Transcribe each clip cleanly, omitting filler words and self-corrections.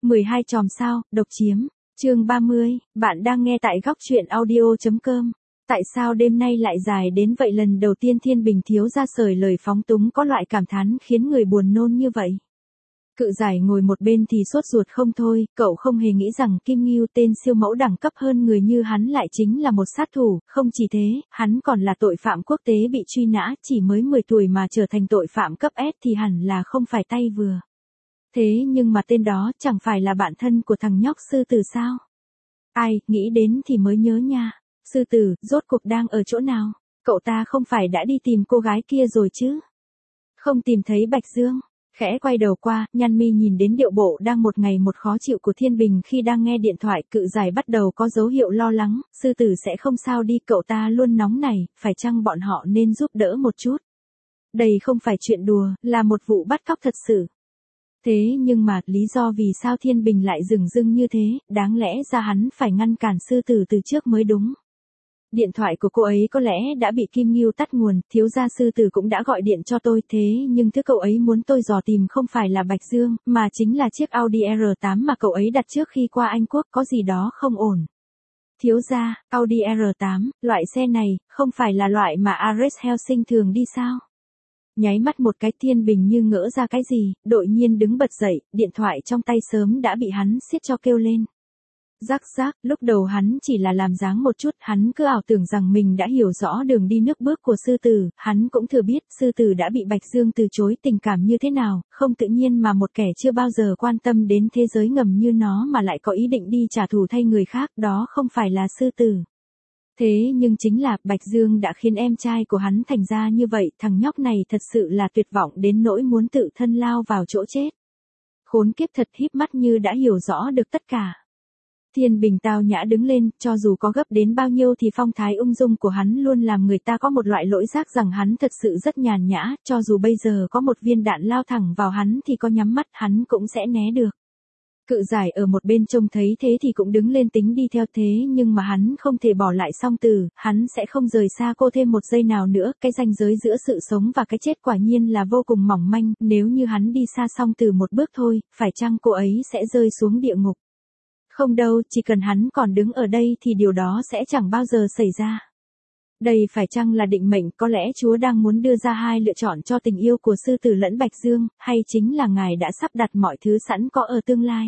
12 chòm sao, độc chiếm. Chương 30, bạn đang nghe tại góc truyện audio.com. Tại sao đêm nay lại dài đến vậy? Lần đầu tiên Thiên Bình thiếu ra sởi lời phóng túng có loại cảm thán khiến người buồn nôn như vậy. Cự giải ngồi một bên thì sốt ruột không thôi, cậu không hề nghĩ rằng Kim Ngưu, tên siêu mẫu đẳng cấp hơn người như hắn, lại chính là một sát thủ. Không chỉ thế, hắn còn là tội phạm quốc tế bị truy nã, chỉ mới 10 tuổi mà trở thành tội phạm cấp S thì hẳn là không phải tay vừa. Thế nhưng mà tên đó chẳng phải là bạn thân của thằng nhóc sư tử sao? Ai, nghĩ đến thì mới nhớ nha. Sư tử, rốt cuộc đang ở chỗ nào? Cậu ta không phải đã đi tìm cô gái kia rồi chứ? Không tìm thấy Bạch Dương. Khẽ quay đầu qua, nhăn mi nhìn đến điệu bộ đang một ngày một khó chịu của Thiên Bình khi đang nghe điện thoại. Cự giải bắt đầu có dấu hiệu lo lắng, sư tử sẽ không sao đi, cậu ta luôn nóng này, phải chăng bọn họ nên giúp đỡ một chút? Đây không phải chuyện đùa, là một vụ bắt cóc thật sự. Thế nhưng mà, lý do vì sao Thiên Bình lại dửng dưng như thế, đáng lẽ ra hắn phải ngăn cản sư tử từ trước mới đúng. Điện thoại của cô ấy có lẽ đã bị Kim Ngưu tắt nguồn, thiếu gia sư tử cũng đã gọi điện cho tôi, thế nhưng thứ cậu ấy muốn tôi dò tìm không phải là Bạch Dương, mà chính là chiếc Audi R8 mà cậu ấy đặt trước khi qua Anh Quốc, có gì đó không ổn. Thiếu gia, Audi R8, loại xe này, không phải là loại mà Ares Helsing thường đi sao? Nháy mắt một cái, Thiên Bình như ngỡ ra cái gì, đột nhiên đứng bật dậy, điện thoại trong tay sớm đã bị hắn siết cho kêu lên. Rắc rác, lúc đầu hắn chỉ là làm dáng một chút, hắn cứ ảo tưởng rằng mình đã hiểu rõ đường đi nước bước của sư tử, hắn cũng thừa biết sư tử đã bị Bạch Dương từ chối tình cảm như thế nào, không tự nhiên mà một kẻ chưa bao giờ quan tâm đến thế giới ngầm như nó mà lại có ý định đi trả thù thay người khác, đó không phải là sư tử. Thế nhưng chính là Bạch Dương đã khiến em trai của hắn thành ra như vậy, thằng nhóc này thật sự là tuyệt vọng đến nỗi muốn tự thân lao vào chỗ chết. Khốn kiếp thật, híp mắt như đã hiểu rõ được tất cả. Thiên Bình tao nhã đứng lên, cho dù có gấp đến bao nhiêu thì phong thái ung dung của hắn luôn làm người ta có một loại lỗi giác rằng hắn thật sự rất nhàn nhã, cho dù bây giờ có một viên đạn lao thẳng vào hắn thì có nhắm mắt hắn cũng sẽ né được. Cự giải ở một bên trông thấy thế thì cũng đứng lên tính đi theo, thế nhưng mà hắn không thể bỏ lại Song Tử, hắn sẽ không rời xa cô thêm một giây nào nữa, cái ranh giới giữa sự sống và cái chết quả nhiên là vô cùng mỏng manh, nếu như hắn đi xa Song Tử một bước thôi, phải chăng cô ấy sẽ rơi xuống địa ngục? Không đâu, chỉ cần hắn còn đứng ở đây thì điều đó sẽ chẳng bao giờ xảy ra. Đây phải chăng là định mệnh, có lẽ Chúa đang muốn đưa ra hai lựa chọn cho tình yêu của sư tử lẫn Bạch Dương, hay chính là Ngài đã sắp đặt mọi thứ sẵn có ở tương lai.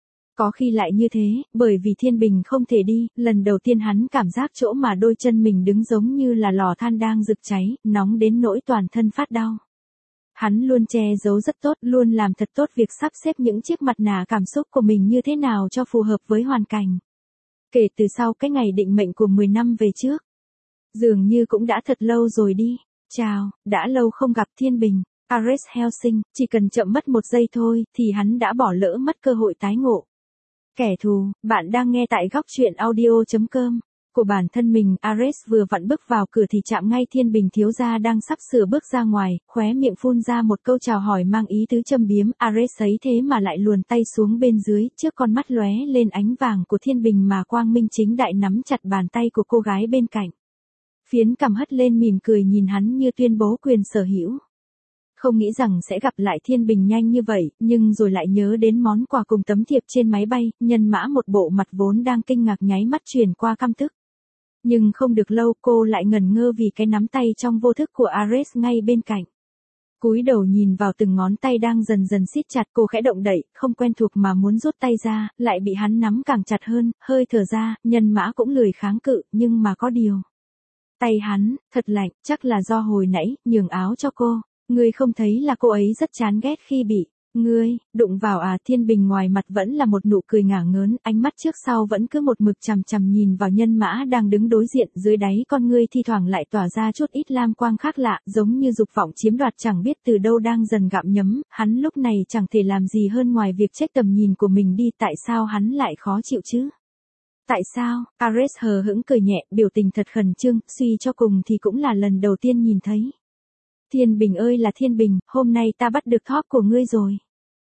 Có khi lại như thế, bởi vì Thiên Bình không thể đi, lần đầu tiên hắn cảm giác chỗ mà đôi chân mình đứng giống như là lò than đang rực cháy, nóng đến nỗi toàn thân phát đau. Hắn luôn che giấu rất tốt, luôn làm thật tốt việc sắp xếp những chiếc mặt nạ cảm xúc của mình như thế nào cho phù hợp với hoàn cảnh. Kể từ sau cái ngày định mệnh của 10 năm về trước, dường như cũng đã thật lâu rồi đi. Chào, đã lâu không gặp Thiên Bình. Ares Helsing, chỉ cần chậm mất một giây thôi thì hắn đã bỏ lỡ mất cơ hội tái ngộ. Kẻ thù, bạn đang nghe tại góc truyện audio.com. Của bản thân mình, Ares vừa vặn bước vào cửa thì chạm ngay Thiên Bình thiếu gia đang sắp sửa bước ra ngoài, khóe miệng phun ra một câu chào hỏi mang ý tứ châm biếm. Ares thấy thế mà lại luồn tay xuống bên dưới, trước con mắt lóe lên ánh vàng của Thiên Bình mà quang minh chính đại nắm chặt bàn tay của cô gái bên cạnh. Phiến cằm hất lên mỉm cười nhìn hắn như tuyên bố quyền sở hữu. Không nghĩ rằng sẽ gặp lại Thiên Bình nhanh như vậy, nhưng rồi lại nhớ đến món quà cùng tấm thiệp trên máy bay, nhân mã một bộ mặt vốn đang kinh ngạc nháy mắt chuyển qua căm tức. Nhưng không được lâu cô lại ngẩn ngơ vì cái nắm tay trong vô thức của Ares ngay bên cạnh. Cúi đầu nhìn vào từng ngón tay đang dần dần siết chặt, cô khẽ động đậy, không quen thuộc mà muốn rút tay ra, lại bị hắn nắm càng chặt hơn, hơi thở ra, nhân mã cũng lười kháng cự, nhưng mà có điều. Tay hắn, thật lạnh, chắc là do hồi nãy, nhường áo cho cô. Ngươi không thấy là cô ấy rất chán ghét khi bị ngươi đụng vào à? Thiên Bình ngoài mặt vẫn là một nụ cười ngả ngớn, ánh mắt trước sau vẫn cứ một mực chằm chằm nhìn vào nhân mã đang đứng đối diện, dưới đáy con ngươi thi thoảng lại tỏa ra chút ít lam quang khác lạ, giống như dục vọng chiếm đoạt chẳng biết từ đâu đang dần gặm nhấm, hắn lúc này chẳng thể làm gì hơn ngoài việc check tầm nhìn của mình đi, tại sao hắn lại khó chịu chứ? Tại sao? Ares hờ hững cười nhẹ, biểu tình thật khẩn trương, suy cho cùng thì cũng là lần đầu tiên nhìn thấy. Thiên Bình ơi là Thiên Bình, hôm nay ta bắt được thóp của ngươi rồi.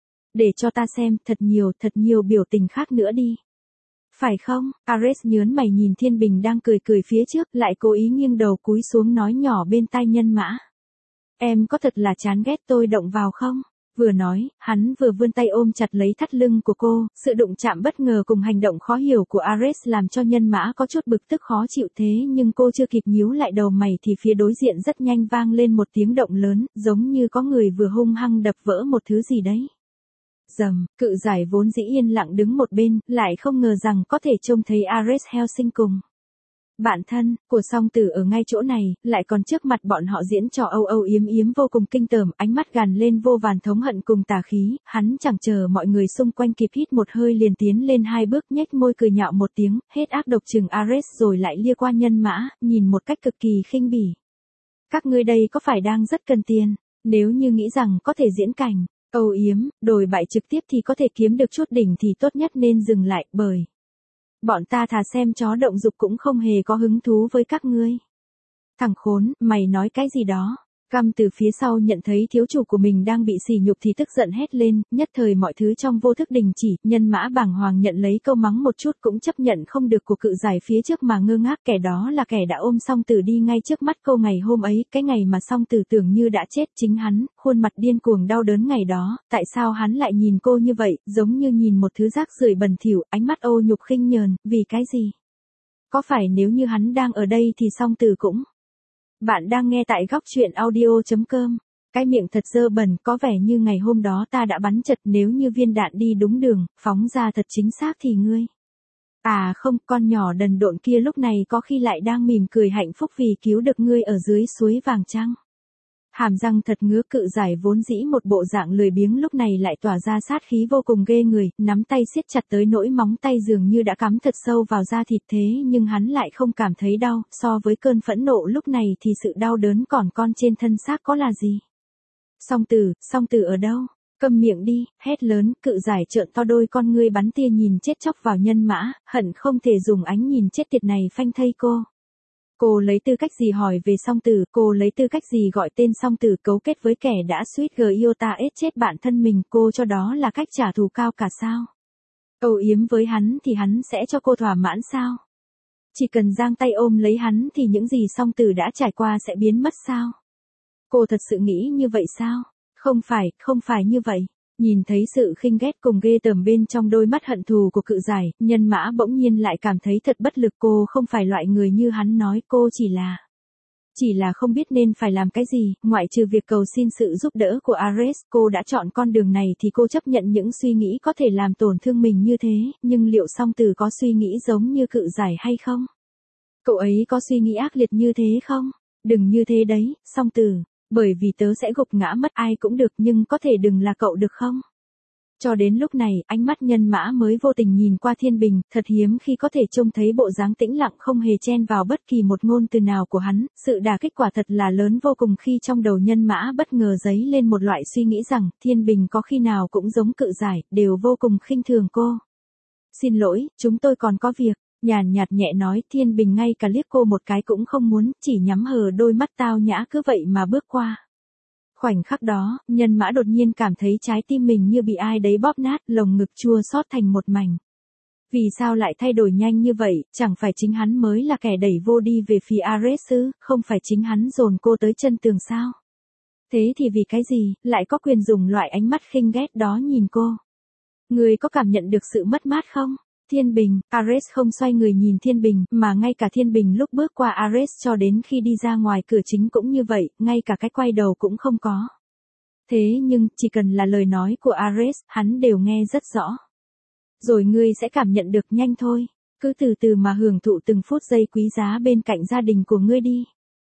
Để cho ta xem, thật nhiều biểu tình khác nữa đi. Phải không? Ares nhớn mày nhìn Thiên Bình đang cười phía trước, lại cố ý nghiêng đầu cúi xuống nói nhỏ bên tai nhân mã. Em có thật là chán ghét tôi động vào không? Vừa nói, hắn vừa vươn tay ôm chặt lấy thắt lưng của cô, sự đụng chạm bất ngờ cùng hành động khó hiểu của Ares làm cho Nhân Mã có chút bực tức khó chịu thế nhưng cô chưa kịp nhíu lại đầu mày thì phía đối diện rất nhanh vang lên một tiếng động lớn, giống như có người vừa hung hăng đập vỡ một thứ gì đấy. Rầm, cự giải vốn dĩ yên lặng đứng một bên, lại không ngờ rằng có thể trông thấy Ares Hellsing cùng bạn thân của song tử ở ngay chỗ này, lại còn trước mặt bọn họ diễn trò âu âu yếm yếm vô cùng kinh tởm, ánh mắt gằn lên vô vàn thống hận cùng tà khí, hắn chẳng chờ mọi người xung quanh kịp hít một hơi liền tiến lên 2 bước nhếch môi cười nhạo một tiếng, hết ác độc chừng Ares rồi lại lia qua Nhân Mã, nhìn một cách cực kỳ khinh bỉ. Các ngươi đây có phải đang rất cần tiền, nếu như nghĩ rằng có thể diễn cảnh âu yếm, đồi bại trực tiếp thì có thể kiếm được chút đỉnh thì tốt nhất nên dừng lại, bởi bọn ta thà xem chó động dục cũng không hề có hứng thú với các ngươi. Thằng khốn, mày nói cái gì đó? Căm từ phía sau nhận thấy thiếu chủ của mình đang bị sỉ nhục thì tức giận hét lên, nhất thời mọi thứ trong vô thức đình chỉ, Nhân Mã bàng hoàng nhận lấy câu mắng một chút cũng chấp nhận không được của cự giải phía trước mà ngơ ngác, kẻ đó là kẻ đã ôm song tử đi ngay trước mắt cô ngày hôm ấy, cái ngày mà song tử tưởng như đã chết chính hắn, khuôn mặt điên cuồng đau đớn ngày đó, tại sao hắn lại nhìn cô như vậy, giống như nhìn một thứ rác rưởi bẩn thỉu, ánh mắt ô nhục khinh nhờn, vì cái gì? Có phải nếu như hắn đang ở đây thì song tử cũng... Bạn đang nghe tại góc truyện audio.com. Cái miệng thật dơ bẩn, có vẻ như ngày hôm đó ta đã bắn chật, nếu như viên đạn đi đúng đường, phóng ra thật chính xác thì ngươi. À không, con nhỏ đần độn kia lúc này có khi lại đang mỉm cười hạnh phúc vì cứu được ngươi ở dưới suối vàng trăng. Hàm răng thật ngứa, cự giải vốn dĩ một bộ dạng lười biếng lúc này lại tỏa ra sát khí vô cùng ghê người, nắm tay siết chặt tới nỗi móng tay dường như đã cắm thật sâu vào da thịt thế nhưng hắn lại không cảm thấy đau, so với cơn phẫn nộ lúc này thì sự đau đớn còn con trên thân xác có là gì. Song tử ở đâu? Câm miệng đi, hét lớn, cự giải trợn to đôi con ngươi bắn tia nhìn chết chóc vào Nhân Mã, hận không thể dùng ánh nhìn chết tiệt này phanh thây cô. Cô lấy tư cách gì hỏi về song tử, cô lấy tư cách gì gọi tên song tử cấu kết với kẻ đã suýt iota chết bạn thân mình, cô cho đó là cách trả thù cao cả sao? Âu yếm với hắn thì hắn sẽ cho cô thỏa mãn sao? Chỉ cần giang tay ôm lấy hắn thì những gì song tử đã trải qua sẽ biến mất sao? Cô thật sự nghĩ như vậy sao? Không phải như vậy. Nhìn thấy sự khinh ghét cùng ghê tởm bên trong đôi mắt hận thù của cự giải, Nhân Mã bỗng nhiên lại cảm thấy thật bất lực, cô không phải loại người như hắn nói, cô chỉ là không biết nên phải làm cái gì, ngoại trừ việc cầu xin sự giúp đỡ của Ares, cô đã chọn con đường này thì cô chấp nhận những suy nghĩ có thể làm tổn thương mình như thế, nhưng liệu song tử có suy nghĩ giống như cự giải hay không? Cậu ấy có suy nghĩ ác liệt như thế không? Đừng như thế đấy, song tử. Bởi vì tớ sẽ gục ngã mất, ai cũng được nhưng có thể đừng là cậu được không? Cho đến lúc này, ánh mắt Nhân Mã mới vô tình nhìn qua Thiên Bình, thật hiếm khi có thể trông thấy bộ dáng tĩnh lặng không hề chen vào bất kỳ một ngôn từ nào của hắn, sự đả kích quả thật là lớn vô cùng khi trong đầu Nhân Mã bất ngờ dấy lên một loại suy nghĩ rằng, Thiên Bình có khi nào cũng giống cự giải, đều vô cùng khinh thường cô. Xin lỗi, chúng tôi còn có việc. Nhàn nhạt nhẹ nói, Thiên Bình ngay cả liếc cô một cái cũng không muốn, chỉ nhắm hờ đôi mắt tao nhã cứ vậy mà bước qua. Khoảnh khắc đó, Nhân Mã đột nhiên cảm thấy trái tim mình như bị ai đấy bóp nát, lồng ngực chua xót thành một mảnh. Vì sao lại thay đổi nhanh như vậy, chẳng phải chính hắn mới là kẻ đẩy vô đi về phía Ares ư, không phải chính hắn dồn cô tới chân tường sao? Thế thì vì cái gì, lại có quyền dùng loại ánh mắt khinh ghét đó nhìn cô? Người có cảm nhận được sự mất mát không? Thiên Bình, Ares không xoay người nhìn Thiên Bình, mà ngay cả Thiên Bình lúc bước qua Ares cho đến khi đi ra ngoài cửa chính cũng như vậy, ngay cả cái quay đầu cũng không có. Thế nhưng, chỉ cần là lời nói của Ares, hắn đều nghe rất rõ. Rồi ngươi sẽ cảm nhận được nhanh thôi, cứ từ từ mà hưởng thụ từng phút giây quý giá bên cạnh gia đình của ngươi đi.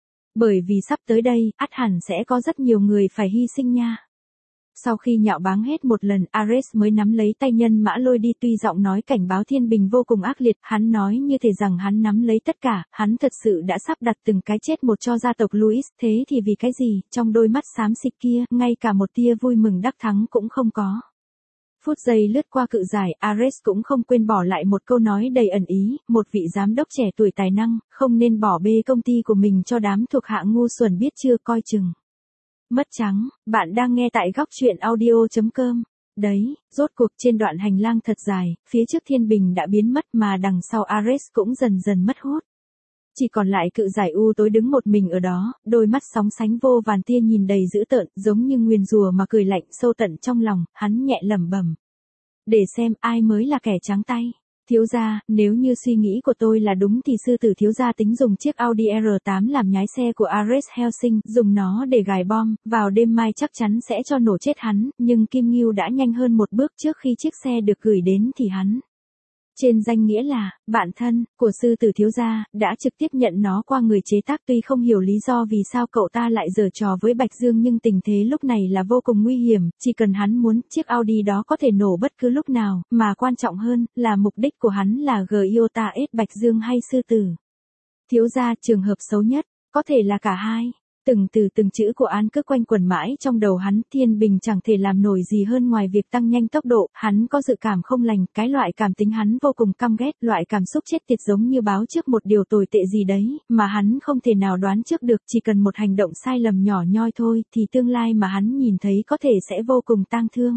Bởi vì sắp tới đây, ắt hẳn sẽ có rất nhiều người phải hy sinh nha. Sau khi nhạo báng hết một lần, Ares mới nắm lấy tay Nhân Mã lôi đi, tuy giọng nói cảnh báo Thiên Bình vô cùng ác liệt, hắn nói như thể rằng hắn nắm lấy tất cả, hắn thật sự đã sắp đặt từng cái chết một cho gia tộc Louis, thế thì vì cái gì, trong đôi mắt xám xịt kia, ngay cả một tia vui mừng đắc thắng cũng không có. Phút giây lướt qua cự giải, Ares cũng không quên bỏ lại một câu nói đầy ẩn ý, một vị giám đốc trẻ tuổi tài năng, không nên bỏ bê công ty của mình cho đám thuộc hạ ngu xuẩn biết chưa, coi chừng. Mất trắng, bạn đang nghe tại góc truyện audio.com. Đấy, rốt cuộc trên đoạn hành lang thật dài, phía trước Thiên Bình đã biến mất mà đằng sau Ares cũng dần dần mất hút. Chỉ còn lại cự giải u tối đứng một mình ở đó, đôi mắt sóng sánh vô vàn tia nhìn đầy dữ tợn, giống như nguyền rủa mà cười lạnh sâu tận trong lòng, hắn nhẹ lẩm bẩm. Để xem ai mới là kẻ trắng tay. Thiếu gia, nếu như suy nghĩ của tôi là đúng thì sư tử thiếu gia tính dùng chiếc Audi R8 làm nhái xe của Ares Helsing, dùng nó để gài bom, vào đêm mai chắc chắn sẽ cho nổ chết hắn, nhưng Kim Ngưu đã nhanh hơn một bước trước khi chiếc xe được gửi đến thì hắn. Trên danh nghĩa là, bạn thân, của sư tử thiếu gia, đã trực tiếp nhận nó qua người chế tác tuy không hiểu lý do vì sao cậu ta lại giở trò với Bạch Dương nhưng tình thế lúc này là vô cùng nguy hiểm, chỉ cần hắn muốn, chiếc Audi đó có thể nổ bất cứ lúc nào, mà quan trọng hơn, là mục đích của hắn là Giota S Bạch Dương hay sư tử. Thiếu gia trường hợp xấu nhất, có thể là cả hai. Từng từ từng chữ của An cứ quanh quẩn mãi trong đầu hắn, Thiên Bình chẳng thể làm nổi gì hơn ngoài việc tăng nhanh tốc độ, hắn có dự cảm không lành, cái loại cảm tính hắn vô cùng căm ghét, loại cảm xúc chết tiệt giống như báo trước một điều tồi tệ gì đấy, mà hắn không thể nào đoán trước được, chỉ cần một hành động sai lầm nhỏ nhoi thôi, thì tương lai mà hắn nhìn thấy có thể sẽ vô cùng tang thương.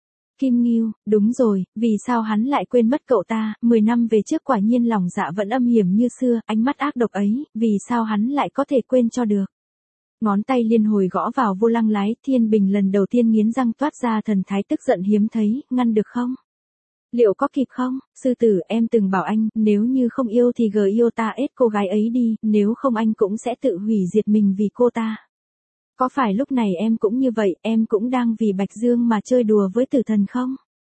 Kim Ngưu, đúng rồi, vì sao hắn lại quên mất cậu ta, 10 năm về trước quả nhiên lòng dạ vẫn âm hiểm như xưa, ánh mắt ác độc ấy, vì sao hắn lại có thể quên cho được. Ngón tay liên hồi gõ vào vô lăng lái, Thiên Bình lần đầu tiên nghiến răng toát ra thần thái tức giận hiếm thấy, ngăn được không? Liệu có kịp không? Sư tử, em từng bảo anh, nếu như không yêu thì Giota S cô gái ấy đi, nếu không anh cũng sẽ tự hủy diệt mình vì cô ta. Có phải lúc này em cũng như vậy, em cũng đang vì Bạch Dương mà chơi đùa với tử thần không?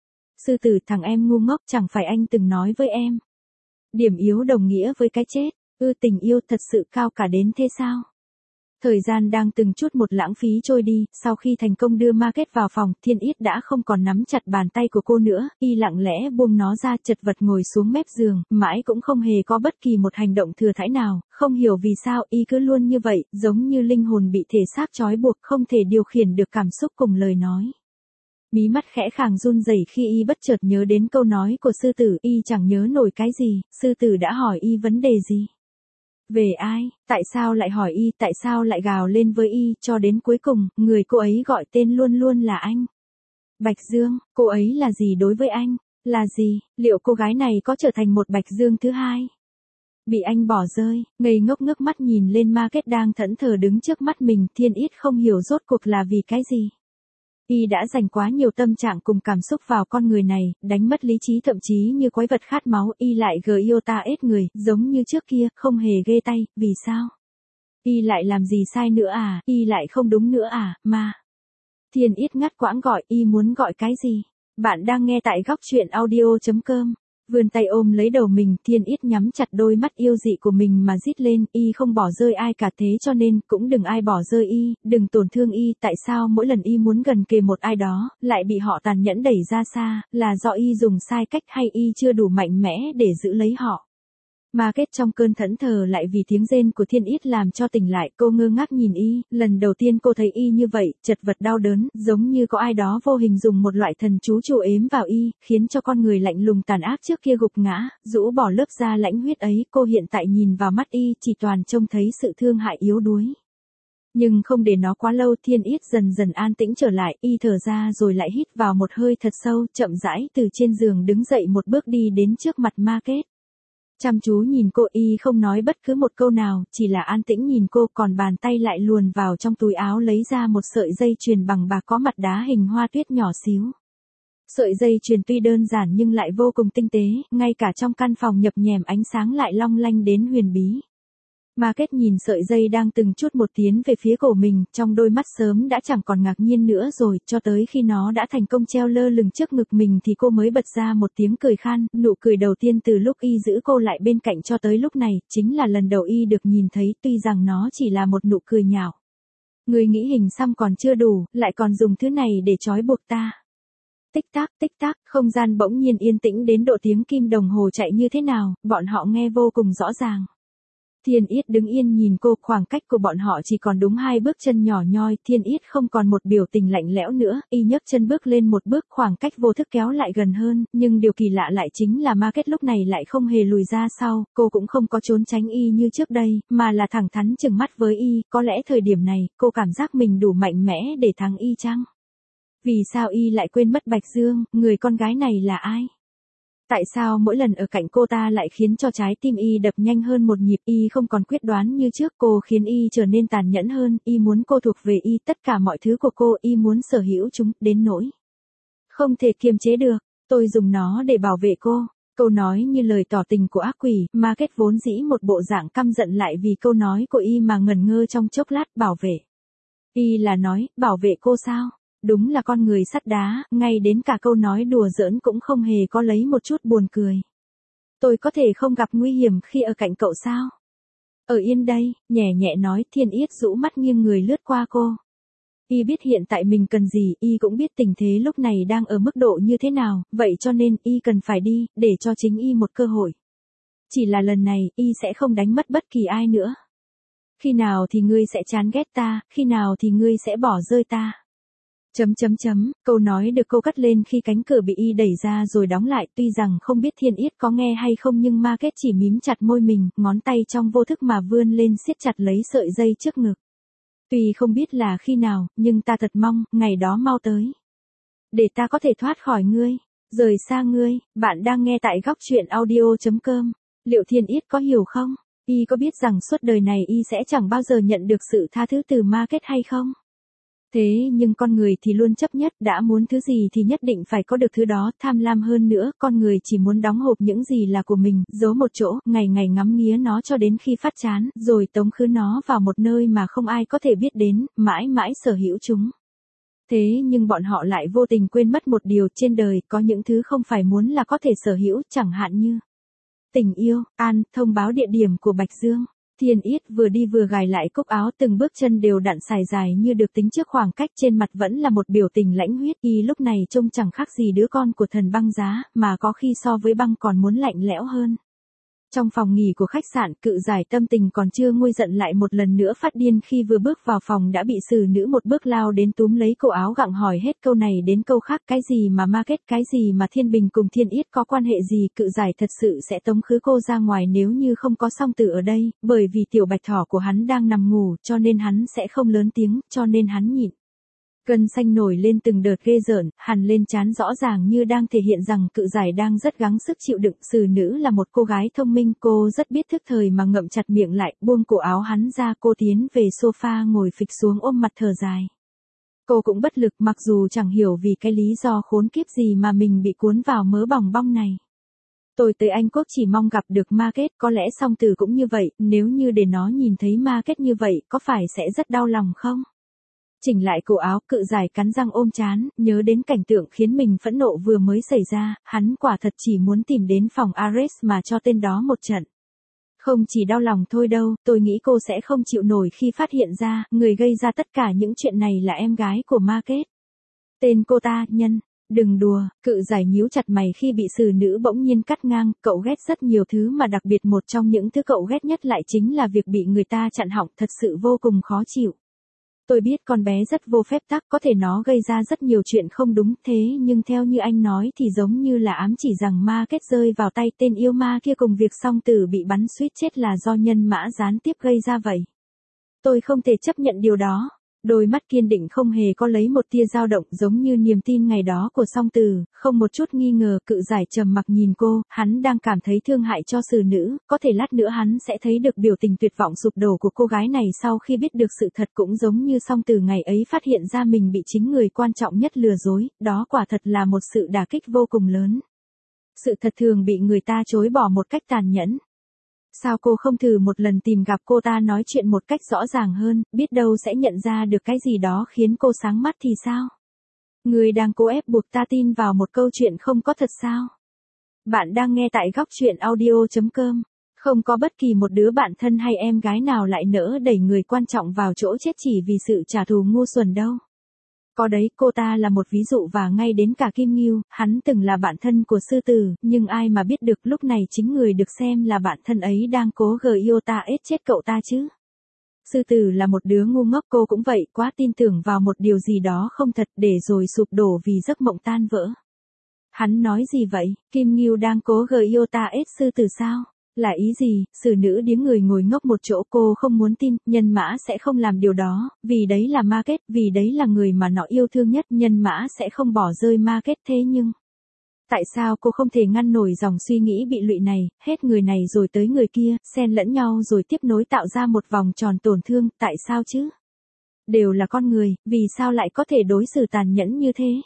Sư tử, thằng em ngu ngốc, chẳng phải anh từng nói với em. Điểm yếu đồng nghĩa với cái chết, tình yêu thật sự cao cả đến thế sao? Thời gian đang từng chút một lãng phí trôi đi, sau khi thành công đưa Market vào phòng, Thiên Yết đã không còn nắm chặt bàn tay của cô nữa, y lặng lẽ buông nó ra chật vật ngồi xuống mép giường, mãi cũng không hề có bất kỳ một hành động thừa thãi nào, không hiểu vì sao y cứ luôn như vậy, giống như linh hồn bị thể xác trói buộc không thể điều khiển được cảm xúc cùng lời nói. Mí mắt khẽ khàng run rẩy khi y bất chợt nhớ đến câu nói của sư tử, y chẳng nhớ nổi cái gì, sư tử đã hỏi y vấn đề gì. Về ai, tại sao lại hỏi y, tại sao lại gào lên với y, cho đến cuối cùng, người cô ấy gọi tên luôn luôn là anh. Bạch Dương, cô ấy là gì đối với anh? Là gì, liệu cô gái này có trở thành một Bạch Dương thứ hai? Bị anh bỏ rơi, ngây ngốc ngước mắt nhìn lên Market đang thẫn thờ đứng trước mắt mình, Thiên Yết không hiểu rốt cuộc là vì cái gì. Y đã dành quá nhiều tâm trạng cùng cảm xúc vào con người này, đánh mất lý trí thậm chí như quái vật khát máu, y lại Giota S người, giống như trước kia, không hề ghê tay, vì sao? Y lại làm gì sai nữa à, y lại không đúng nữa à, mà. Thiên Yết ngắt quãng gọi, y muốn gọi cái gì? Bạn đang nghe tại góc truyện audio.com. Vươn tay ôm lấy đầu mình, Thiên Yết nhắm chặt đôi mắt yêu dị của mình mà rít lên, y không bỏ rơi ai cả thế cho nên, cũng đừng ai bỏ rơi y, đừng tổn thương y, tại sao mỗi lần y muốn gần kề một ai đó, lại bị họ tàn nhẫn đẩy ra xa, là do y dùng sai cách hay y chưa đủ mạnh mẽ để giữ lấy họ. Market trong cơn thẫn thờ lại vì tiếng rên của Thiên Yết làm cho tỉnh lại, cô ngơ ngác nhìn y, lần đầu tiên cô thấy y như vậy, chật vật đau đớn, giống như có ai đó vô hình dùng một loại thần chú trụ ếm vào y, khiến cho con người lạnh lùng tàn ác trước kia gục ngã, rũ bỏ lớp da lãnh huyết ấy, cô hiện tại nhìn vào mắt y, chỉ toàn trông thấy sự thương hại yếu đuối. Nhưng không để nó quá lâu, Thiên Yết dần dần an tĩnh trở lại, y thở ra rồi lại hít vào một hơi thật sâu, chậm rãi từ trên giường đứng dậy một bước đi đến trước mặt Market. Chăm chú nhìn cô, y không nói bất cứ một câu nào, chỉ là an tĩnh nhìn cô, còn bàn tay lại luồn vào trong túi áo lấy ra một sợi dây chuyền bằng bạc có mặt đá hình hoa tuyết nhỏ xíu. Sợi dây chuyền tuy đơn giản nhưng lại vô cùng tinh tế, ngay cả trong căn phòng nhập nhèm ánh sáng lại long lanh đến huyền bí. Market nhìn sợi dây đang từng chút một tiến về phía cổ mình, trong đôi mắt sớm đã chẳng còn ngạc nhiên nữa rồi, cho tới khi nó đã thành công treo lơ lửng trước ngực mình thì cô mới bật ra một tiếng cười khan, nụ cười đầu tiên từ lúc y giữ cô lại bên cạnh cho tới lúc này, chính là lần đầu y được nhìn thấy, tuy rằng nó chỉ là một nụ cười nhạo. Người nghĩ hình xăm còn chưa đủ, lại còn dùng thứ này để trói buộc ta. Tích tắc, không gian bỗng nhiên yên tĩnh đến độ tiếng kim đồng hồ chạy như thế nào, bọn họ nghe vô cùng rõ ràng. Thiên Yết đứng yên nhìn cô, khoảng cách của bọn họ chỉ còn đúng 2 bước chân nhỏ nhoi, Thiên Yết không còn một biểu tình lạnh lẽo nữa, y nhấc chân bước lên một bước, khoảng cách vô thức kéo lại gần hơn, nhưng điều kỳ lạ lại chính là Market lúc này lại không hề lùi ra sau, cô cũng không có trốn tránh y như trước đây, mà là thẳng thắn chừng mắt với y, có lẽ thời điểm này, cô cảm giác mình đủ mạnh mẽ để thắng y chăng? Vì sao y lại quên mất Bạch Dương, người con gái này là ai? Tại sao mỗi lần ở cạnh cô ta lại khiến cho trái tim y đập nhanh hơn một nhịp, y không còn quyết đoán như trước, cô khiến y trở nên tàn nhẫn hơn, y muốn cô thuộc về y, tất cả mọi thứ của cô, y muốn sở hữu chúng, đến nỗi không thể kiềm chế được, tôi dùng nó để bảo vệ cô. Câu nói như lời tỏ tình của ác quỷ, Margaret vốn dĩ một bộ dạng căm giận lại vì câu nói của y mà ngẩn ngơ trong chốc lát, bảo vệ. Y là nói, bảo vệ cô sao? Đúng là con người sắt đá, ngay đến cả câu nói đùa giỡn cũng không hề có lấy một chút buồn cười. Tôi có thể không gặp nguy hiểm khi ở cạnh cậu sao? Ở yên đây, nhẹ nhẹ nói. Thiên Yết rũ mắt nghiêng người lướt qua cô. Y biết hiện tại mình cần gì, y cũng biết tình thế lúc này đang ở mức độ như thế nào, vậy cho nên y cần phải đi, để cho chính y một cơ hội. Chỉ là lần này, y sẽ không đánh mất bất kỳ ai nữa. Khi nào thì ngươi sẽ chán ghét ta, khi nào thì ngươi sẽ bỏ rơi ta. Câu nói được cô cất lên khi cánh cửa bị y đẩy ra rồi đóng lại, tuy rằng không biết Thiên Yết có nghe hay không nhưng Margaret chỉ mím chặt môi mình, ngón tay trong vô thức mà vươn lên siết chặt lấy sợi dây trước ngực. Tuy không biết là khi nào, nhưng ta thật mong, ngày đó mau tới. Để ta có thể thoát khỏi ngươi, rời xa ngươi. Bạn đang nghe tại góc truyện audio.com. Liệu Thiên Yết có hiểu không? Y có biết rằng suốt đời này y sẽ chẳng bao giờ nhận được sự tha thứ từ Margaret hay không? Thế nhưng con người thì luôn chấp nhất, đã muốn thứ gì thì nhất định phải có được thứ đó, tham lam hơn nữa, con người chỉ muốn đóng hộp những gì là của mình, giấu một chỗ, ngày ngày ngắm nghía nó cho đến khi phát chán, rồi tống khứ nó vào một nơi mà không ai có thể biết đến, mãi mãi sở hữu chúng. Thế nhưng bọn họ lại vô tình quên mất một điều, trên đời có những thứ không phải muốn là có thể sở hữu, chẳng hạn như tình yêu. An, thông báo địa điểm của Bạch Dương. Thiên Yết vừa đi vừa gài lại cúc áo, từng bước chân đều đặn sải dài như được tính trước khoảng cách, trên mặt vẫn là một biểu tình lãnh huyết, y lúc này trông chẳng khác gì đứa con của thần băng giá, mà có khi so với băng còn muốn lạnh lẽo hơn. Trong phòng nghỉ của khách sạn, Cự Giải tâm tình còn chưa nguôi giận lại một lần nữa phát điên khi vừa bước vào phòng đã bị xử nữ một bước lao đến túm lấy cổ áo gặng hỏi hết câu này đến câu khác, cái gì mà Margaret, cái gì mà Thiên Bình cùng Thiên Yết có quan hệ gì. Cự Giải thật sự sẽ tống khứ cô ra ngoài nếu như không có Song Tử ở đây, bởi vì tiểu bạch thỏ của hắn đang nằm ngủ, cho nên hắn sẽ không lớn tiếng, cho nên hắn nhịn. Gân xanh nổi lên từng đợt ghê rợn, hằn lên trán rõ ràng như đang thể hiện rằng Cự Giải đang rất gắng sức chịu đựng. Xử nữ là một cô gái thông minh, cô rất biết thức thời mà ngậm chặt miệng lại, buông cổ áo hắn ra, cô tiến về sofa ngồi phịch xuống ôm mặt thở dài. Cô cũng bất lực, mặc dù chẳng hiểu vì cái lý do khốn kiếp gì mà mình bị cuốn vào mớ bòng bong này. Tôi tới Anh Quốc chỉ mong gặp được Margaret, có lẽ Song Tử cũng như vậy, nếu như để nó nhìn thấy Margaret như vậy, có phải sẽ rất đau lòng không? Chỉnh lại cổ áo, Cự Giải cắn răng ôm trán, nhớ đến cảnh tượng khiến mình phẫn nộ vừa mới xảy ra, hắn quả thật chỉ muốn tìm đến phòng Ares mà cho tên đó một trận. Không chỉ đau lòng thôi đâu, tôi nghĩ cô sẽ không chịu nổi khi phát hiện ra, người gây ra tất cả những chuyện này là em gái của Margaret. Tên cô ta, Nhân. Đừng đùa. Cự Giải nhíu chặt mày khi bị xử nữ bỗng nhiên cắt ngang, cậu ghét rất nhiều thứ mà đặc biệt một trong những thứ cậu ghét nhất lại chính là việc bị người ta chặn họng, thật sự vô cùng khó chịu. Tôi biết con bé rất vô phép tắc, có thể nó gây ra rất nhiều chuyện không đúng, thế nhưng theo như anh nói thì giống như là ám chỉ rằng Margaret rơi vào tay tên yêu ma kia cùng việc Song Tử bị bắn suýt chết là do Nhân Mã gián tiếp gây ra vậy. Tôi không thể chấp nhận điều đó. Đôi mắt kiên định không hề có lấy một tia dao động, giống như niềm tin ngày đó của Song Tử, không một chút nghi ngờ. Cự Giải trầm mặc nhìn cô, hắn đang cảm thấy thương hại cho xử nữ, có thể lát nữa hắn sẽ thấy được biểu tình tuyệt vọng sụp đổ của cô gái này sau khi biết được sự thật, cũng giống như Song Tử ngày ấy phát hiện ra mình bị chính người quan trọng nhất lừa dối, đó quả thật là một sự đả kích vô cùng lớn. Sự thật thường bị người ta chối bỏ một cách tàn nhẫn. Sao cô không thử một lần tìm gặp cô ta nói chuyện một cách rõ ràng hơn, biết đâu sẽ nhận ra được cái gì đó khiến cô sáng mắt thì sao? Người đang cố ép buộc ta tin vào một câu chuyện không có thật sao? Bạn đang nghe tại góc truyện audio.com. Không có bất kỳ một đứa bạn thân hay em gái nào lại nỡ đẩy người quan trọng vào chỗ chết chỉ vì sự trả thù ngu xuẩn đâu. Có đấy, cô ta là một ví dụ, và ngay đến cả Kim Ngưu, hắn từng là bạn thân của Sư Tử, nhưng ai mà biết được lúc này chính người được xem là bạn thân ấy đang cố yêu ta ết chết cậu ta chứ. Sư Tử là một đứa ngu ngốc, cô cũng vậy, quá tin tưởng vào một điều gì đó không thật để rồi sụp đổ vì giấc mộng tan vỡ. Hắn nói gì vậy? Kim Ngưu đang cố yêu ta ết Sư Tử sao? Là ý gì? Xử nữ điếng người ngồi ngốc một chỗ, cô không muốn tin, Nhân Mã sẽ không làm điều đó, vì đấy là Margaret, vì đấy là người mà nó yêu thương nhất, Nhân Mã sẽ không bỏ rơi Margaret. Thế nhưng Tại sao cô không thể ngăn nổi dòng suy nghĩ bị lụy này, hết người này rồi tới người kia, xen lẫn nhau rồi tiếp nối tạo ra một vòng tròn tổn thương, tại sao chứ? Đều là con người, vì sao lại có thể đối xử tàn nhẫn như thế?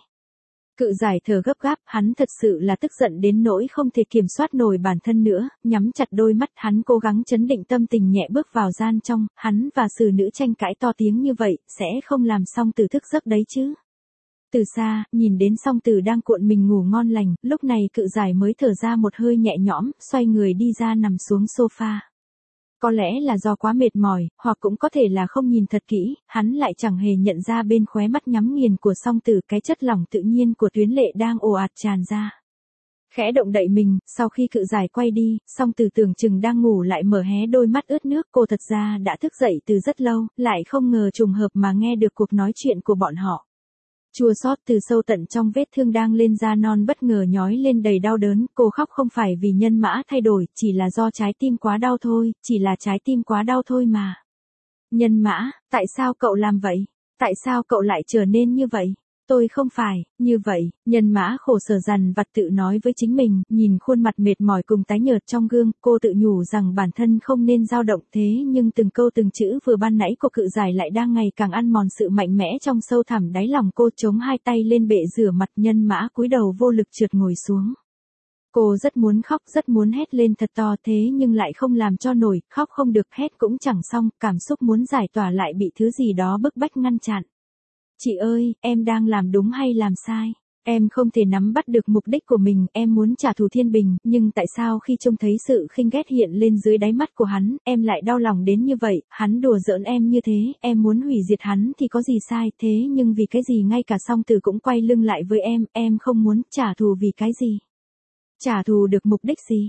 Cự giải thở gấp gáp, hắn thật sự là tức giận đến nỗi không thể kiểm soát nổi bản thân nữa, nhắm chặt đôi mắt hắn cố gắng chấn định tâm tình nhẹ bước vào gian trong, hắn và xử nữ tranh cãi to tiếng như vậy, sẽ không làm Song Tử thức giấc đấy chứ. Từ xa, nhìn đến Song Tử đang cuộn mình ngủ ngon lành, lúc này cự giải mới thở ra một hơi nhẹ nhõm, xoay người đi ra nằm xuống sofa. Có lẽ là do quá mệt mỏi, hoặc cũng có thể là không nhìn thật kỹ, hắn lại chẳng hề nhận ra bên khóe mắt nhắm nghiền của Song Tử cái chất lỏng tự nhiên của Tuyến Lệ đang ồ ạt tràn ra. Khẽ động đậy mình, sau khi cự giải quay đi, Song Tử tưởng chừng đang ngủ lại mở hé đôi mắt ướt nước, cô thật ra đã thức dậy từ rất lâu, lại không ngờ trùng hợp mà nghe được cuộc nói chuyện của bọn họ. Chua xót từ sâu tận trong vết thương đang lên da non bất ngờ nhói lên đầy đau đớn, cô khóc không phải vì Nhân Mã thay đổi, chỉ là do trái tim quá đau thôi, chỉ là trái tim quá đau thôi mà. Nhân Mã, tại sao cậu làm vậy? Tại sao cậu lại trở nên như vậy? Tôi không phải, như vậy, Nhân Mã khổ sở dằn vặt tự nói với chính mình, nhìn khuôn mặt mệt mỏi cùng tái nhợt trong gương, cô tự nhủ rằng bản thân không nên dao động thế nhưng từng câu từng chữ vừa ban nãy của cự giải lại đang ngày càng ăn mòn sự mạnh mẽ trong sâu thẳm đáy lòng cô chống hai tay lên bệ rửa mặt Nhân Mã cúi đầu vô lực trượt ngồi xuống. Cô rất muốn khóc rất muốn hét lên thật to thế nhưng lại không làm cho nổi, khóc không được hét cũng chẳng xong, cảm xúc muốn giải tỏa lại bị thứ gì đó bức bách ngăn chặn. Chị ơi, em đang làm đúng hay làm sai? Em không thể nắm bắt được mục đích của mình, em muốn trả thù Thiên Bình, nhưng tại sao khi trông thấy sự khinh ghét hiện lên dưới đáy mắt của hắn, em lại đau lòng đến như vậy, hắn đùa giỡn em như thế, em muốn hủy diệt hắn thì có gì sai, thế nhưng vì cái gì ngay cả Song Tử cũng quay lưng lại với em không muốn trả thù vì cái gì? Trả thù được mục đích gì?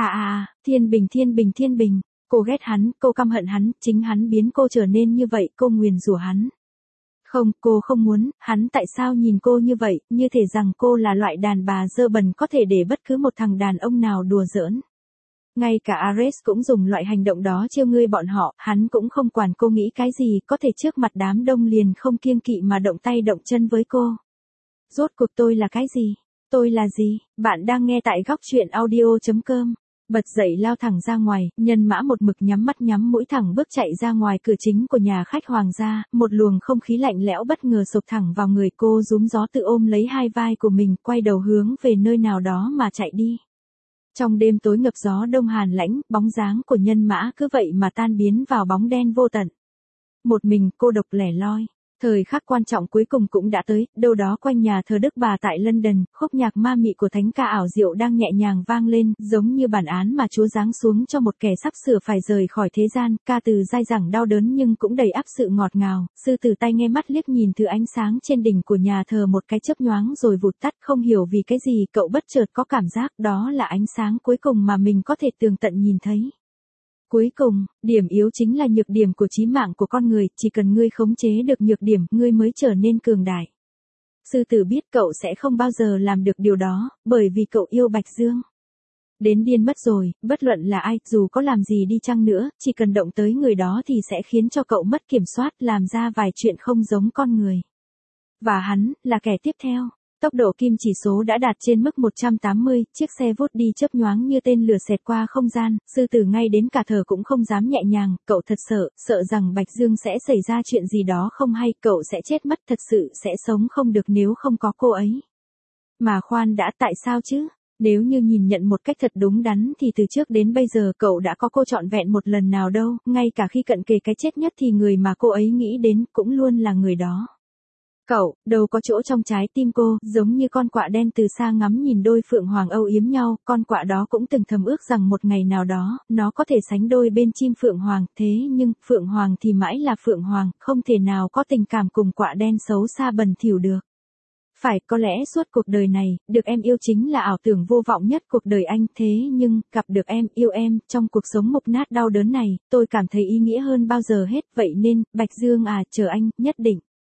Thiên Bình, cô ghét hắn, cô căm hận hắn, chính hắn biến cô trở nên như vậy, cô nguyền rủa hắn. Không, cô không muốn, hắn tại sao nhìn cô như vậy, như thể rằng cô là loại đàn bà dơ bẩn có thể để bất cứ một thằng đàn ông nào đùa giỡn. Ngay cả Ares cũng dùng loại hành động đó trêu ngươi bọn họ, hắn cũng không quản cô nghĩ cái gì, có thể trước mặt đám đông liền không kiêng kỵ mà động tay động chân với cô. Rốt cuộc tôi là cái gì? Tôi là gì? Bạn đang nghe tại góc chuyện audio.com. Bật dậy lao thẳng ra ngoài, Nhân Mã một mực nhắm mắt nhắm mũi thẳng bước chạy ra ngoài cửa chính của nhà khách hoàng gia, một luồng không khí lạnh lẽo bất ngờ sộc thẳng vào người cô rúm gió tự ôm lấy hai vai của mình quay đầu hướng về nơi nào đó mà chạy đi. Trong đêm tối ngập gió đông hàn lãnh, bóng dáng của Nhân Mã cứ vậy mà tan biến vào bóng đen vô tận. Một mình cô độc lẻ loi. Thời khắc quan trọng cuối cùng cũng đã tới, đâu đó quanh nhà thờ Đức Bà tại London, khúc nhạc ma mị của thánh ca ảo diệu đang nhẹ nhàng vang lên, giống như bản án mà Chúa giáng xuống cho một kẻ sắp sửa phải rời khỏi thế gian, ca từ dai dẳng đau đớn nhưng cũng đầy ắp sự ngọt ngào, sư tử tai nghe mắt liếc nhìn thứ ánh sáng trên đỉnh của nhà thờ một cái chớp nhoáng rồi vụt tắt, không hiểu vì cái gì cậu bất chợt có cảm giác đó là ánh sáng cuối cùng mà mình có thể tường tận nhìn thấy. Cuối cùng, điểm yếu chính là nhược điểm của chí mạng của con người, chỉ cần ngươi khống chế được nhược điểm, ngươi mới trở nên cường đại. Sư tử biết cậu sẽ không bao giờ làm được điều đó, bởi vì cậu yêu Bạch Dương. Đến điên mất rồi, bất luận là ai, dù có làm gì đi chăng nữa, chỉ cần động tới người đó thì sẽ khiến cho cậu mất kiểm soát, làm ra vài chuyện không giống con người. Và hắn, là kẻ tiếp theo. Tốc độ kim chỉ số đã đạt trên mức 180, chiếc xe vút đi chớp nhoáng như tên lửa xẹt qua không gian, sư tử ngay đến cả thở cũng không dám nhẹ nhàng, cậu thật sợ rằng Bạch Dương sẽ xảy ra chuyện gì đó không hay, cậu sẽ chết mất, thật sự sẽ sống không được nếu không có cô ấy. Mà khoan đã, tại sao chứ? Nếu như nhìn nhận một cách thật đúng đắn thì từ trước đến bây giờ cậu đã có cô trọn vẹn một lần nào đâu, ngay cả khi cận kề cái chết nhất thì người mà cô ấy nghĩ đến cũng luôn là người đó. Cậu, đâu có chỗ trong trái tim cô, giống như con quạ đen từ xa ngắm nhìn đôi phượng hoàng âu yếm nhau, con quạ đó cũng từng thầm ước rằng một ngày nào đó, nó có thể sánh đôi bên chim phượng hoàng, thế nhưng, phượng hoàng thì mãi là phượng hoàng, không thể nào có tình cảm cùng quạ đen xấu xa bẩn thỉu được. Phải, có lẽ suốt cuộc đời này, được em yêu chính là ảo tưởng vô vọng nhất cuộc đời anh, thế nhưng, gặp được em, yêu em, trong cuộc sống mục nát đau đớn này, tôi cảm thấy ý nghĩa hơn bao giờ hết, vậy nên, Bạch Dương chờ anh, nhất định.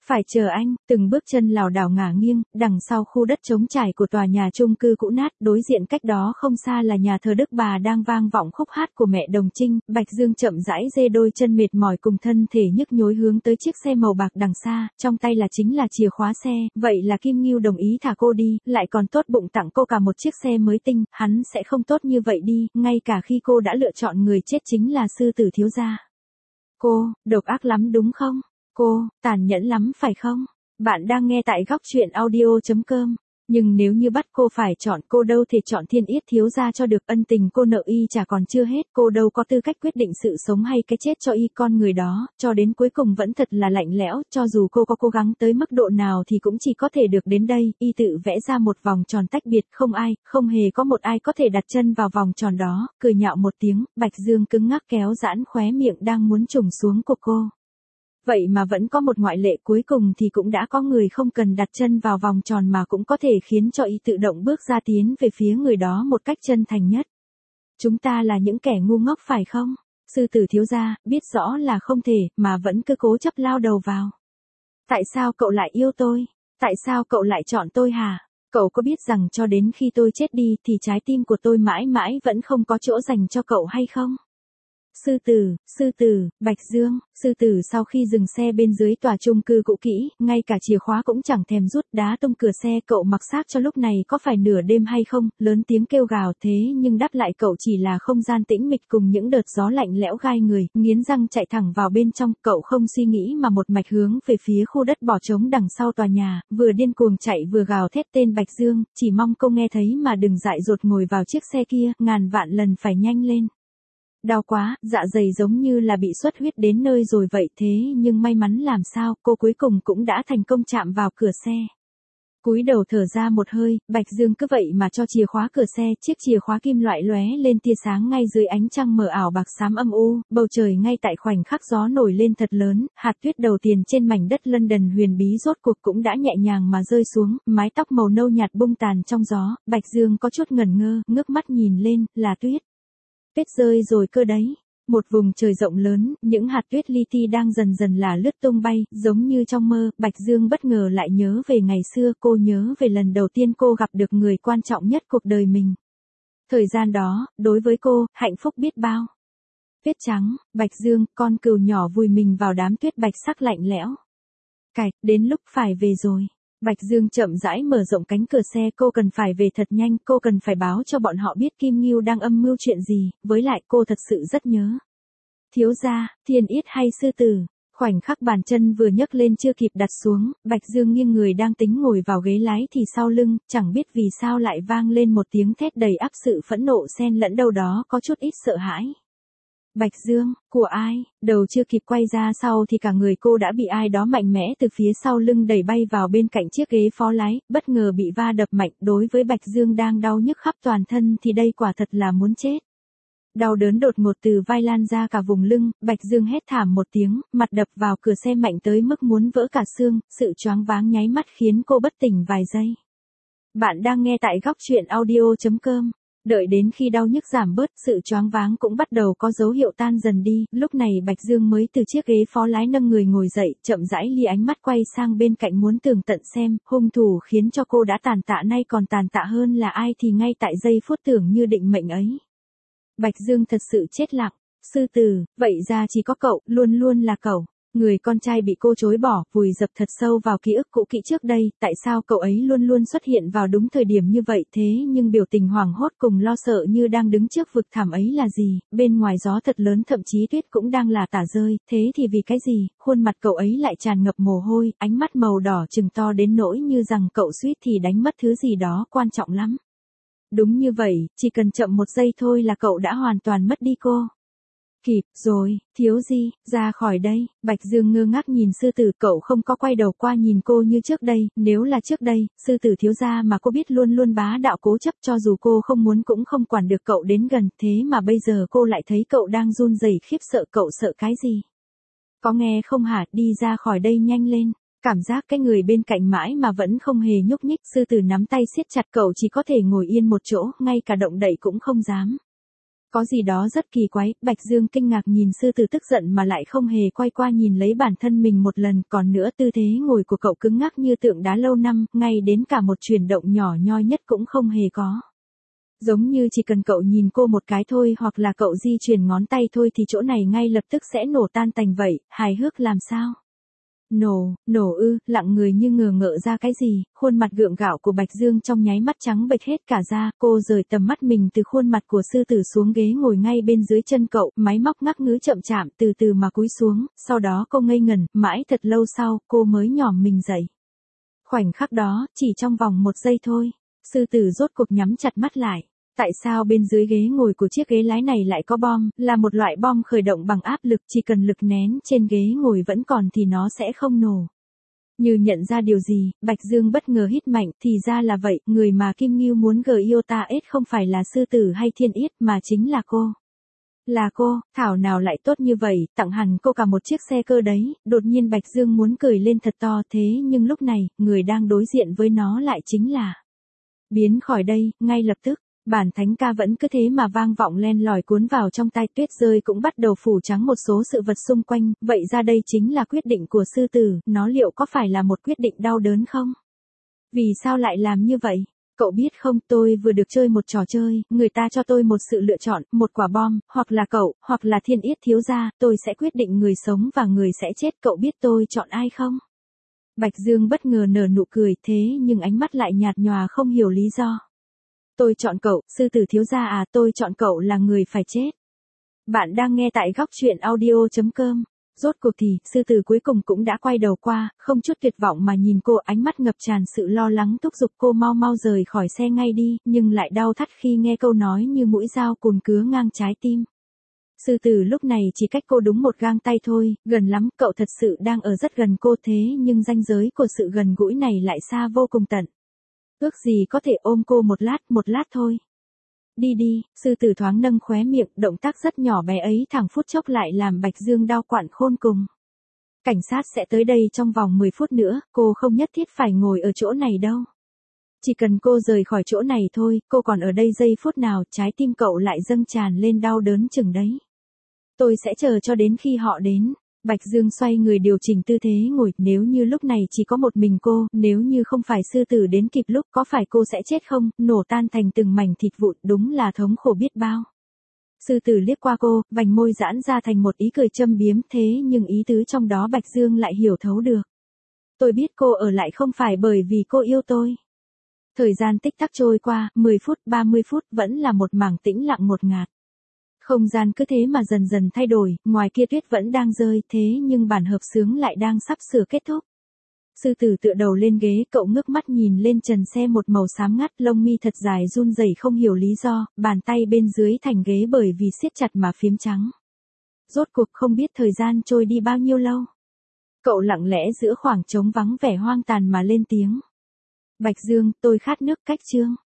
Phải chờ anh, từng bước chân lảo đảo ngả nghiêng, đằng sau khu đất trống trải của tòa nhà chung cư cũ nát, đối diện cách đó không xa là nhà thờ Đức Bà đang vang vọng khúc hát của mẹ Đồng Trinh, Bạch Dương chậm rãi dê đôi chân mệt mỏi cùng thân thể nhức nhối hướng tới chiếc xe màu bạc đằng xa, trong tay là chính là chìa khóa xe, vậy là Kim Ngưu đồng ý thả cô đi, lại còn tốt bụng tặng cô cả một chiếc xe mới tinh, hắn sẽ không tốt như vậy đi, ngay cả khi cô đã lựa chọn người chết chính là sư tử thiếu gia. Cô, độc ác lắm đúng không? Cô, tàn nhẫn lắm phải không? Bạn đang nghe tại góc truyện audio.com. Nhưng nếu như bắt cô phải chọn, cô đâu thể chọn Thiên Yết thiếu gia cho được, ân tình cô nợ y trả còn chưa hết, cô đâu có tư cách quyết định sự sống hay cái chết cho y, con người đó, cho đến cuối cùng vẫn thật là lạnh lẽo, cho dù cô có cố gắng tới mức độ nào thì cũng chỉ có thể được đến đây, y tự vẽ ra một vòng tròn tách biệt, không hề có một ai có thể đặt chân vào vòng tròn đó, cười nhạo một tiếng, Bạch Dương cứng ngắc kéo giãn khóe miệng đang muốn trùng xuống của cô. Vậy mà vẫn có một ngoại lệ, cuối cùng thì cũng đã có người không cần đặt chân vào vòng tròn mà cũng có thể khiến cho y tự động bước ra tiến về phía người đó một cách chân thành nhất. Chúng ta là những kẻ ngu ngốc phải không? Sư tử thiếu gia, biết rõ là không thể, mà vẫn cứ cố chấp lao đầu vào. Tại sao cậu lại yêu tôi? Tại sao cậu lại chọn tôi hả? Cậu có biết rằng cho đến khi tôi chết đi thì trái tim của tôi mãi mãi vẫn không có chỗ dành cho cậu hay không? Sư tử, Bạch Dương, sư tử sau khi dừng xe bên dưới tòa chung cư cũ kỹ, ngay cả chìa khóa cũng chẳng thèm rút, đá tung cửa xe, cậu mặc xác cho lúc này có phải nửa đêm hay không, lớn tiếng kêu gào, thế nhưng đáp lại cậu chỉ là không gian tĩnh mịch cùng những đợt gió lạnh lẽo gai người, nghiến răng chạy thẳng vào bên trong, cậu không suy nghĩ mà một mạch hướng về phía khu đất bỏ trống đằng sau tòa nhà, vừa điên cuồng chạy vừa gào thét tên Bạch Dương, chỉ mong cô nghe thấy mà đừng dại dột ngồi vào chiếc xe kia, ngàn vạn lần phải nhanh lên. Đau quá, dạ dày giống như là bị xuất huyết đến nơi rồi vậy, thế nhưng may mắn làm sao, cô cuối cùng cũng đã thành công chạm vào cửa xe. Cúi đầu thở ra một hơi, Bạch Dương cứ vậy mà cho chìa khóa cửa xe, chiếc chìa khóa kim loại lóe lên tia sáng ngay dưới ánh trăng mờ ảo bạc xám âm u, bầu trời ngay tại khoảnh khắc gió nổi lên thật lớn, hạt tuyết đầu tiên trên mảnh đất London huyền bí rốt cuộc cũng đã nhẹ nhàng mà rơi xuống, mái tóc màu nâu nhạt bung tàn trong gió, Bạch Dương có chút ngẩn ngơ, ngước mắt nhìn lên, là tuyết. Tuyết rơi rồi cơ đấy. Một vùng trời rộng lớn, những hạt tuyết li ti đang dần dần là lướt tung bay, giống như trong mơ, Bạch Dương bất ngờ lại nhớ về ngày xưa, cô nhớ về lần đầu tiên cô gặp được người quan trọng nhất cuộc đời mình. Thời gian đó, đối với cô, hạnh phúc biết bao. Tuyết trắng, Bạch Dương, con cừu nhỏ vùi mình vào đám tuyết bạch sắc lạnh lẽo. Cạch, đến lúc phải về rồi. Bạch Dương chậm rãi mở rộng cánh cửa xe, cô cần phải về thật nhanh, cô cần phải báo cho bọn họ biết Kim Ngưu đang âm mưu chuyện gì, với lại cô thật sự rất nhớ. Thiếu gia, Thiên Yết hay sư tử? Khoảnh khắc bàn chân vừa nhấc lên chưa kịp đặt xuống, Bạch Dương nghiêng người đang tính ngồi vào ghế lái thì sau lưng, chẳng biết vì sao lại vang lên một tiếng thét đầy áp sự phẫn nộ xen lẫn đâu đó có chút ít sợ hãi. Bạch Dương, của ai? Đầu chưa kịp quay ra sau thì cả người cô đã bị ai đó mạnh mẽ từ phía sau lưng đẩy bay vào bên cạnh chiếc ghế phó lái, bất ngờ bị va đập mạnh, đối với Bạch Dương đang đau nhức khắp toàn thân thì đây quả thật là muốn chết. Đau đớn đột ngột từ vai lan ra cả vùng lưng, Bạch Dương hét thảm một tiếng, mặt đập vào cửa xe mạnh tới mức muốn vỡ cả xương, sự choáng váng nháy mắt khiến cô bất tỉnh vài giây. Bạn đang nghe tại góc truyện audio.com. Đợi đến khi đau nhức giảm bớt, sự choáng váng cũng bắt đầu có dấu hiệu tan dần đi, lúc này Bạch Dương mới từ chiếc ghế phó lái nâng người ngồi dậy, chậm rãi lia ánh mắt quay sang bên cạnh muốn tường tận xem, hung thủ khiến cho cô đã tàn tạ nay còn tàn tạ hơn là ai thì ngay tại giây phút tưởng như định mệnh ấy. Bạch Dương thật sự chết lặng, sư tử, vậy ra chỉ có cậu, luôn luôn là cậu. Người con trai bị cô chối bỏ, vùi dập thật sâu vào ký ức cũ kỹ trước đây, tại sao cậu ấy luôn luôn xuất hiện vào đúng thời điểm như vậy thế nhưng biểu tình hoảng hốt cùng lo sợ như đang đứng trước vực thẳm ấy là gì, bên ngoài gió thật lớn thậm chí tuyết cũng đang là tả rơi, thế thì vì cái gì, khuôn mặt cậu ấy lại tràn ngập mồ hôi, ánh mắt màu đỏ trừng to đến nỗi như rằng cậu suýt thì đánh mất thứ gì đó quan trọng lắm. Đúng như vậy, chỉ cần chậm một giây thôi là cậu đã hoàn toàn mất đi cô. Kịp rồi, thiếu gì, ra khỏi đây, Bạch Dương ngơ ngác nhìn sư tử, cậu không có quay đầu qua nhìn cô như trước đây, nếu là trước đây, sư tử thiếu gia mà cô biết luôn luôn bá đạo cố chấp cho dù cô không muốn cũng không quản được cậu đến gần, thế mà bây giờ cô lại thấy cậu đang run rẩy khiếp sợ, cậu sợ cái gì? Có nghe không hả, đi ra khỏi đây nhanh lên. Cảm giác cái người bên cạnh mãi mà vẫn không hề nhúc nhích, sư tử nắm tay siết chặt cậu chỉ có thể ngồi yên một chỗ, ngay cả động đậy cũng không dám. Có gì đó rất kỳ quái, Bạch Dương kinh ngạc nhìn sư tử tức giận mà lại không hề quay qua nhìn lấy bản thân mình một lần, còn nữa tư thế ngồi của cậu cứng ngắc như tượng đá lâu năm, ngay đến cả một chuyển động nhỏ nhoi nhất cũng không hề có. Giống như chỉ cần cậu nhìn cô một cái thôi hoặc là cậu di chuyển ngón tay thôi thì chỗ này ngay lập tức sẽ nổ tan tành vậy, hài hước làm sao? Nổ ư, lặng người như ngờ ngợ ra cái gì, khuôn mặt gượng gạo của Bạch Dương trong nháy mắt trắng bệch hết cả ra, cô rời tầm mắt mình từ khuôn mặt của sư tử xuống ghế ngồi ngay bên dưới chân cậu, máy móc ngắc ngứ chậm chạm từ từ mà cúi xuống, sau đó cô ngây ngẩn, mãi thật lâu sau, cô mới nhòm mình dậy. Khoảnh khắc đó, chỉ trong vòng 1 giây thôi, sư tử rốt cuộc nhắm chặt mắt lại. Tại sao bên dưới ghế ngồi của chiếc ghế lái này lại có bom, là một loại bom khởi động bằng áp lực, chỉ cần lực nén trên ghế ngồi vẫn còn thì nó sẽ không nổ. Như nhận ra điều gì, Bạch Dương bất ngờ hít mạnh, thì ra là vậy, người mà Kim Ngưu muốn Giota không phải là sư tử hay Thiên Yết mà chính là cô. Là cô, thảo nào lại tốt như vậy, tặng hẳn cô cả một chiếc xe cơ đấy, đột nhiên Bạch Dương muốn cười lên thật to thế nhưng lúc này, người đang đối diện với nó lại chính là. Biến khỏi đây, ngay lập tức. Bản thánh ca vẫn cứ thế mà vang vọng len lỏi cuốn vào trong tai, tuyết rơi cũng bắt đầu phủ trắng một số sự vật xung quanh, vậy ra đây chính là quyết định của sư tử, nó liệu có phải là một quyết định đau đớn không? Vì sao lại làm như vậy? Cậu biết không, tôi vừa được chơi một trò chơi, người ta cho tôi một sự lựa chọn, một quả bom, hoặc là cậu, hoặc là Thiên Yết thiếu gia, tôi sẽ quyết định người sống và người sẽ chết, cậu biết tôi chọn ai không? Bạch Dương bất ngờ nở nụ cười thế nhưng ánh mắt lại nhạt nhòa không hiểu lý do. Tôi chọn cậu, sư tử thiếu gia à, tôi chọn cậu là người phải chết. Bạn đang nghe tại góc truyện audio.com. Rốt cuộc thì, sư tử cuối cùng cũng đã quay đầu qua, không chút tuyệt vọng mà nhìn cô, ánh mắt ngập tràn sự lo lắng thúc giục cô mau mau rời khỏi xe ngay đi, nhưng lại đau thắt khi nghe câu nói như mũi dao cùn cứa ngang trái tim. Sư tử lúc này chỉ cách cô đúng một gang tay thôi, gần lắm, cậu thật sự đang ở rất gần cô thế nhưng ranh giới của sự gần gũi này lại xa vô cùng tận. Ước gì có thể ôm cô một lát thôi. Đi đi, sư tử thoáng nâng khóe miệng, động tác rất nhỏ bé ấy thẳng phút chốc lại làm Bạch Dương đau quặn khôn cùng. Cảnh sát sẽ tới đây trong vòng 10 phút nữa, cô không nhất thiết phải ngồi ở chỗ này đâu. Chỉ cần cô rời khỏi chỗ này thôi, cô còn ở đây giây phút nào, trái tim cậu lại dâng tràn lên đau đớn chừng đấy. Tôi sẽ chờ cho đến khi họ đến. Bạch Dương xoay người điều chỉnh tư thế ngồi, nếu như lúc này chỉ có một mình cô, nếu như không phải sư tử đến kịp lúc, có phải cô sẽ chết không, nổ tan thành từng mảnh thịt vụn, đúng là thống khổ biết bao. Sư tử liếc qua cô, vành môi giãn ra thành một ý cười châm biếm thế nhưng ý tứ trong đó Bạch Dương lại hiểu thấu được. Tôi biết cô ở lại không phải bởi vì cô yêu tôi. Thời gian tích tắc trôi qua, 10 phút, 30 phút vẫn là một mảng tĩnh lặng ngột ngạt. Không gian cứ thế mà dần dần thay đổi, ngoài kia tuyết vẫn đang rơi thế nhưng bản hợp xướng lại đang sắp sửa kết thúc. Sư tử tựa đầu lên ghế, cậu ngước mắt nhìn lên trần xe một màu xám ngắt, lông mi thật dài run rẩy không hiểu lý do, bàn tay bên dưới thành ghế bởi vì siết chặt mà phím trắng. Rốt cuộc không biết thời gian trôi đi bao nhiêu lâu. Cậu lặng lẽ giữa khoảng trống vắng vẻ hoang tàn mà lên tiếng. Bạch Dương, tôi khát nước, cách chương.